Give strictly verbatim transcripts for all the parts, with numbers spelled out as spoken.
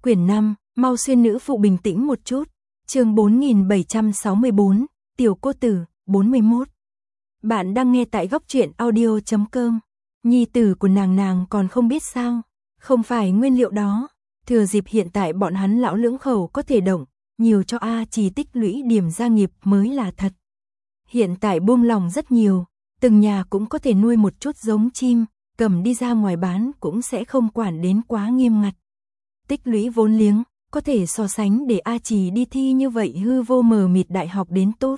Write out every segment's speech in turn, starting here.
Quyển năm, mau xuyên nữ phụ bình tĩnh một chút. Chương bốn nghìn bảy trăm sáu mươi bốn, Tiểu cô tử, bốn mươi mốt. Bạn đang nghe tại góc truyện audio chấm com. Nhi tử của nàng nàng còn không biết sao, không phải nguyên liệu đó. Thừa dịp hiện tại bọn hắn lão lưỡng khẩu có thể động, nhiều cho A Chỉ tích lũy điểm gia nghiệp mới là thật. Hiện tại buông lòng rất nhiều, từng nhà cũng có thể nuôi một chút giống chim, cầm đi ra ngoài bán cũng sẽ không quản đến quá nghiêm ngặt. Tích lũy vốn liếng, có thể so sánh để A Chỉ đi thi như vậy hư vô mờ mịt đại học đến tốt.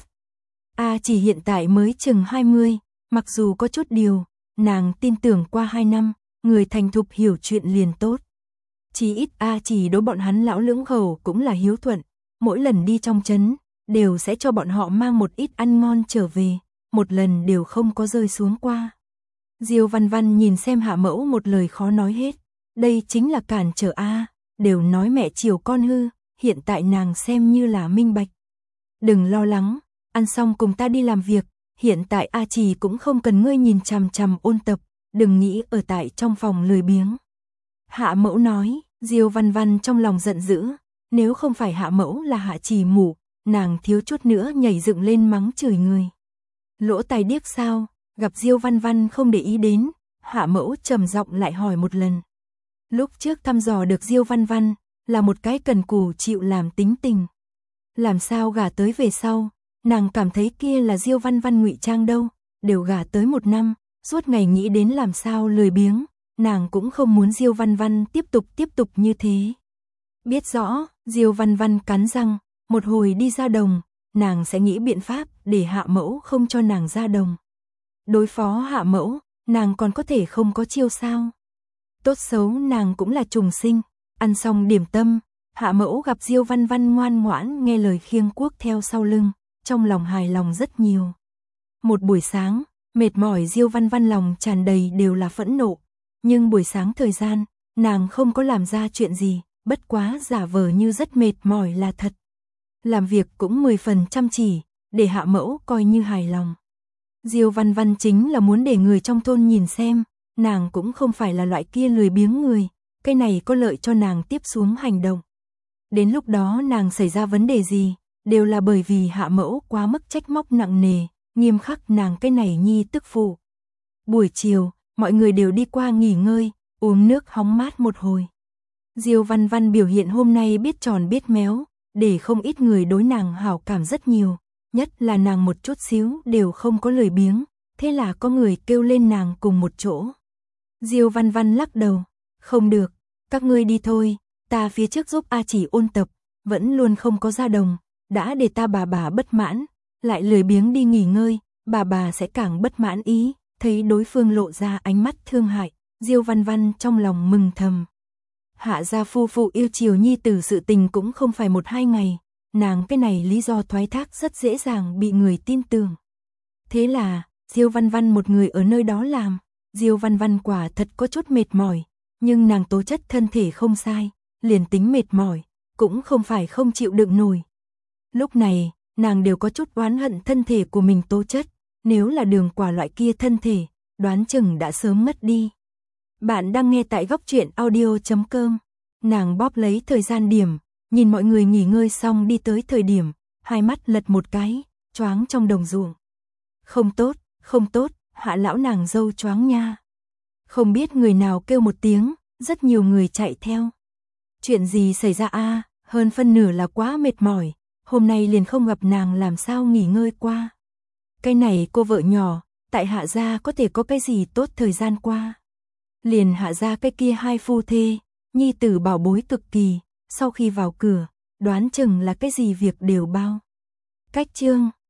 A Chỉ hiện tại mới chừng hai mươi, mặc dù có chút điều, nàng tin tưởng qua hai năm, người thành thục hiểu chuyện liền tốt. Chỉ ít A Chỉ đối bọn hắn lão lưỡng khẩu cũng là hiếu thuận, mỗi lần đi trong trấn, đều sẽ cho bọn họ mang một ít ăn ngon trở về, một lần đều không có rơi xuống qua. Diêu Văn Văn nhìn xem Hạ Mẫu một lời khó nói hết, đây chính là cản trở A, đều nói mẹ chiều con hư, hiện tại nàng xem như là minh bạch. Đừng lo lắng, ăn xong cùng ta đi làm việc, hiện tại A Chỉ cũng không cần ngươi nhìn chằm chằm ôn tập, đừng nghĩ ở tại trong phòng lười biếng. Hạ Mẫu nói, Diêu Văn Văn trong lòng giận dữ, nếu không phải Hạ Mẫu là Hạ Chỉ mù, nàng thiếu chút nữa nhảy dựng lên mắng chửi người. Lỗ tai điếc sao? Gặp Diêu Văn Văn không để ý đến, Hạ Mẫu trầm giọng lại hỏi một lần. Lúc trước thăm dò được Diêu Văn Văn, là một cái cần cù chịu làm tính tình. Làm sao gả tới về sau, nàng cảm thấy kia là Diêu Văn Văn ngụy trang đâu, đều gả tới một năm, suốt ngày nghĩ đến làm sao lười biếng, nàng cũng không muốn Diêu Văn Văn tiếp tục tiếp tục như thế. Biết rõ, Diêu Văn Văn cắn răng, một hồi đi ra đồng, nàng sẽ nghĩ biện pháp để Hạ Mẫu không cho nàng ra đồng. Đối phó Hạ Mẫu, nàng còn có thể không có chiêu sao. Tốt xấu nàng cũng là trùng sinh, ăn xong điểm tâm, Hạ Mẫu gặp Diêu Văn Văn ngoan ngoãn nghe lời khiêng cuốc theo sau lưng, trong lòng hài lòng rất nhiều. Một buổi sáng, mệt mỏi Diêu Văn Văn lòng tràn đầy đều là phẫn nộ, nhưng buổi sáng thời gian, nàng không có làm ra chuyện gì, bất quá giả vờ như rất mệt mỏi là thật. Làm việc cũng mười phần chăm chỉ, để Hạ Mẫu coi như hài lòng. Diêu Văn Văn chính là muốn để người trong thôn nhìn xem, nàng cũng không phải là loại kia lười biếng người, cái này có lợi cho nàng tiếp xuống hành động. Đến lúc đó nàng xảy ra vấn đề gì, đều là bởi vì Hạ Mẫu quá mức trách móc nặng nề, nghiêm khắc nàng cái này nhi tức phụ. Buổi chiều, mọi người đều đi qua nghỉ ngơi, uống nước hóng mát một hồi. Diêu Văn Văn biểu hiện hôm nay biết tròn biết méo, để không ít người đối nàng hảo cảm rất nhiều, nhất là nàng một chút xíu đều không có lười biếng, thế là có người kêu lên nàng cùng một chỗ. Diêu Văn Văn lắc đầu, không được, các ngươi đi thôi, ta phía trước giúp A Chỉ ôn tập, vẫn luôn không có ra đồng, đã để ta bà bà bất mãn, lại lười biếng đi nghỉ ngơi, bà bà sẽ càng bất mãn ý, thấy đối phương lộ ra ánh mắt thương hại, Diêu Văn Văn trong lòng mừng thầm. Hạ gia phu phụ yêu chiều nhi tử sự tình cũng không phải một hai ngày, nàng cái này lý do thoái thác rất dễ dàng bị người tin tưởng. Thế là, Diêu Văn Văn một người ở nơi đó làm, Diêu Văn Văn quả thật có chút mệt mỏi, nhưng nàng tố chất thân thể không sai, liền tính mệt mỏi, cũng không phải không chịu đựng nổi. Lúc này, nàng đều có chút oán hận thân thể của mình tố chất, nếu là Đường Quả loại kia thân thể, đoán chừng đã sớm mất đi. Bạn đang nghe tại góc truyện audio chấm com. Nàng bóp lấy thời gian điểm, nhìn mọi người nghỉ ngơi xong đi tới thời điểm, hai mắt lật một cái, choáng trong đồng ruộng. Không tốt, không tốt, Hạ lão nàng dâu choáng nha. Không biết người nào kêu một tiếng, rất nhiều người chạy theo. Chuyện gì xảy ra a? Hơn phân nửa là quá mệt mỏi, hôm nay liền không gặp nàng làm sao nghỉ ngơi qua. Cái này cô vợ nhỏ, tại Hạ gia có thể có cái gì tốt thời gian qua. Liền Hạ gia cái kia hai phu thê, nhi tử bảo bối cực kỳ, sau khi vào cửa, đoán chừng là cái gì việc đều bao. Cách chương